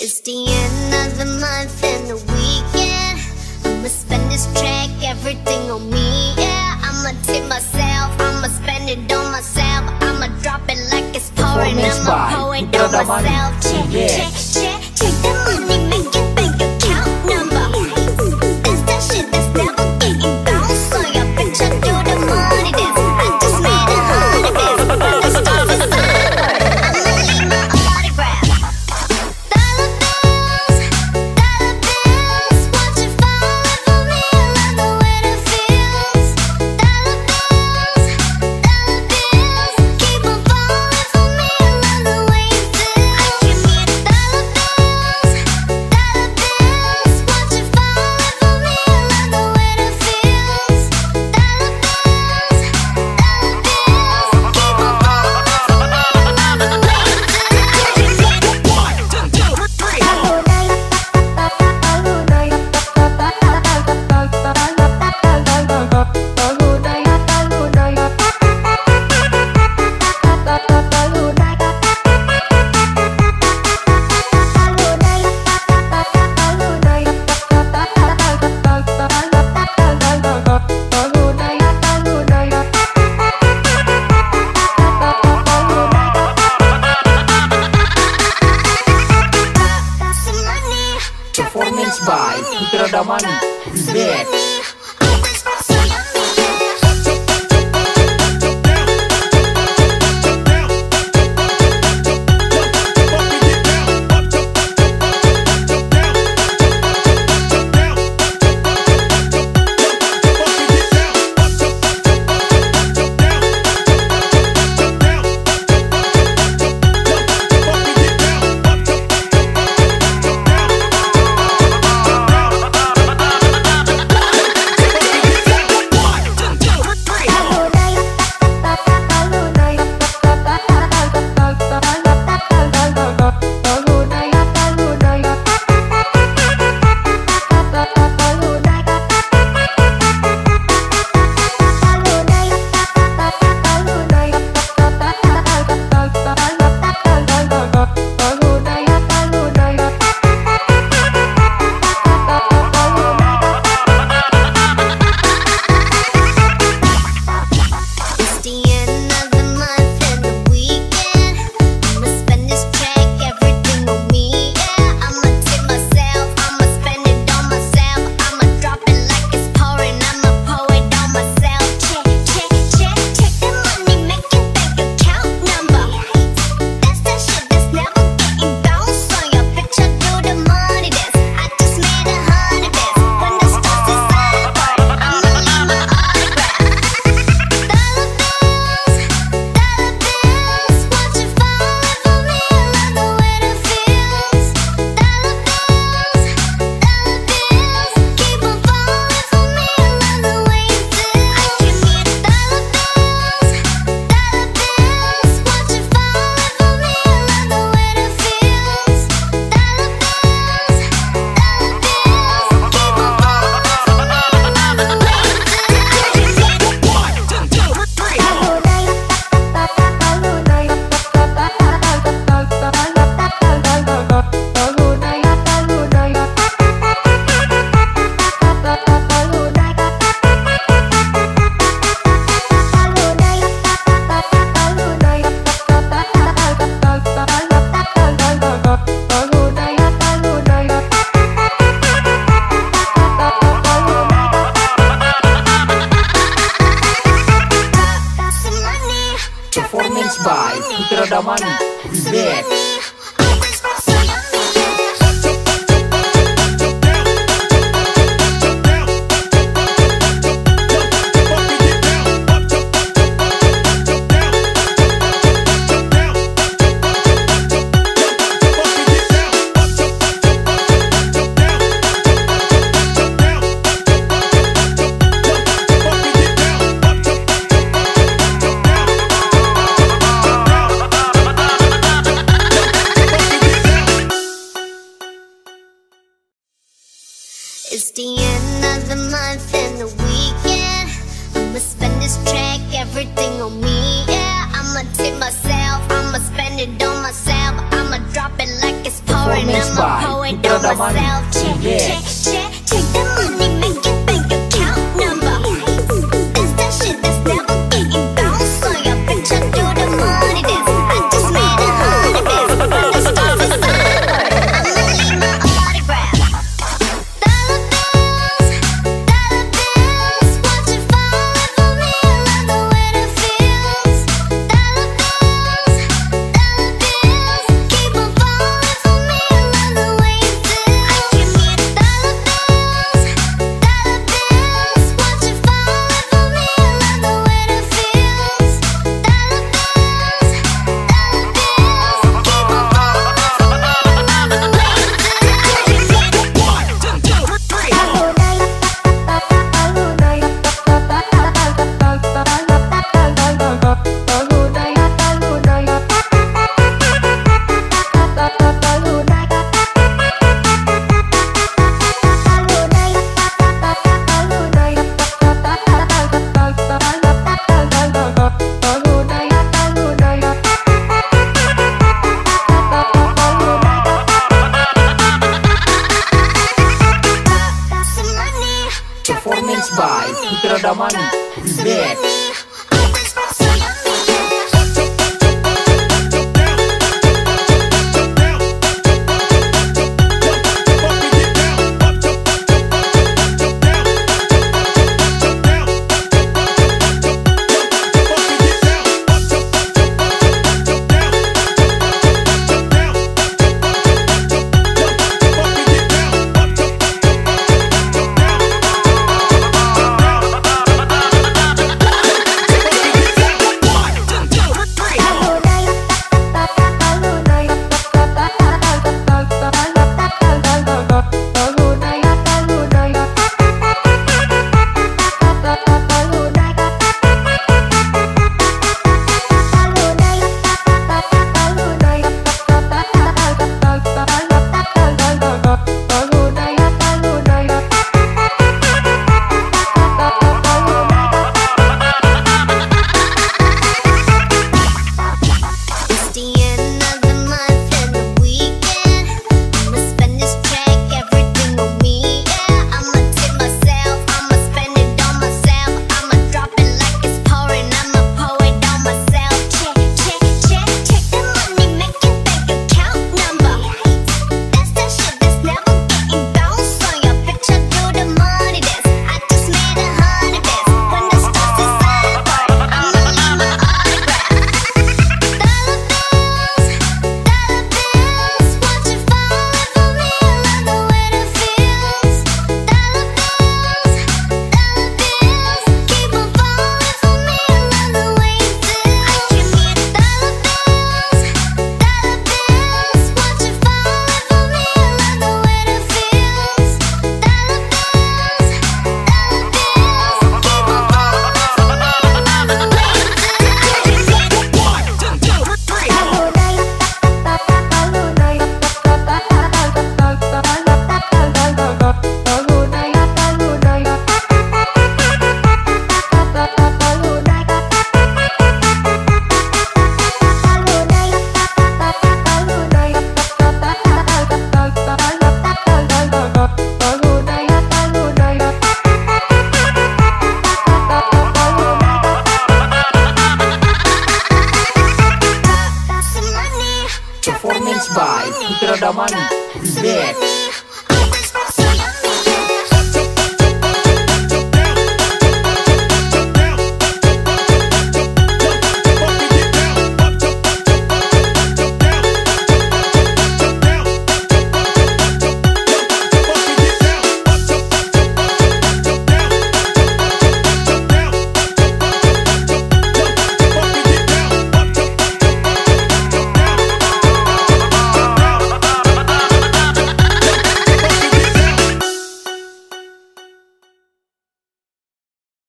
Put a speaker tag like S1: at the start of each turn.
S1: It's the end of the month and the weekend. I'ma spend this track, everything on me, yeah. I'ma tip myself, I'ma spend it on myself. I'ma drop it like it's pouring, I'ma pour it on myself. Check, check, check, check the money, make it bank account number. That's that shit that's never getting bounced. So your bitch, I do the money dance. I just made 100 bands. When the stuff is over, I'ma leave my autograph. Dollar bills, watch it fall for me. I love the way it feels. Dollar bills, keep on falling for me. I love the way it feels. I give me a dollar bills, watch it fall for me. I love the way it feels. Dollar bills, keep on falling for me. I love the way it
S2: Performance by Putra Damani, Remix. Performance by Putra Damani, Remix.
S1: It's the end of the month and the weekend. I'ma spend this track, everything on me, yeah. I'ma tip myself, I'ma spend it on myself. I'ma drop it like it's pouring,
S2: Performance by Damani
S1: myself. Check, check,
S2: Remix.
S1: check, check the money, make it bank account number. That's that shit that's never getting bounced. So your bitch, I do the money dance. I just made 100 bands. When the stuff is over, I'ma leave my autograph. Dollar bills, watch it fall for me. I love the way it feels. Dollar bills, keep on falling for me. I love the way it feels. I give me dollar bills, watch it fall for me. I love the way it feels. Dollar bills, keep on falling for me. I love the way it
S2: Performance by Putra Damani Remix. Performance by Putra Damani Remix.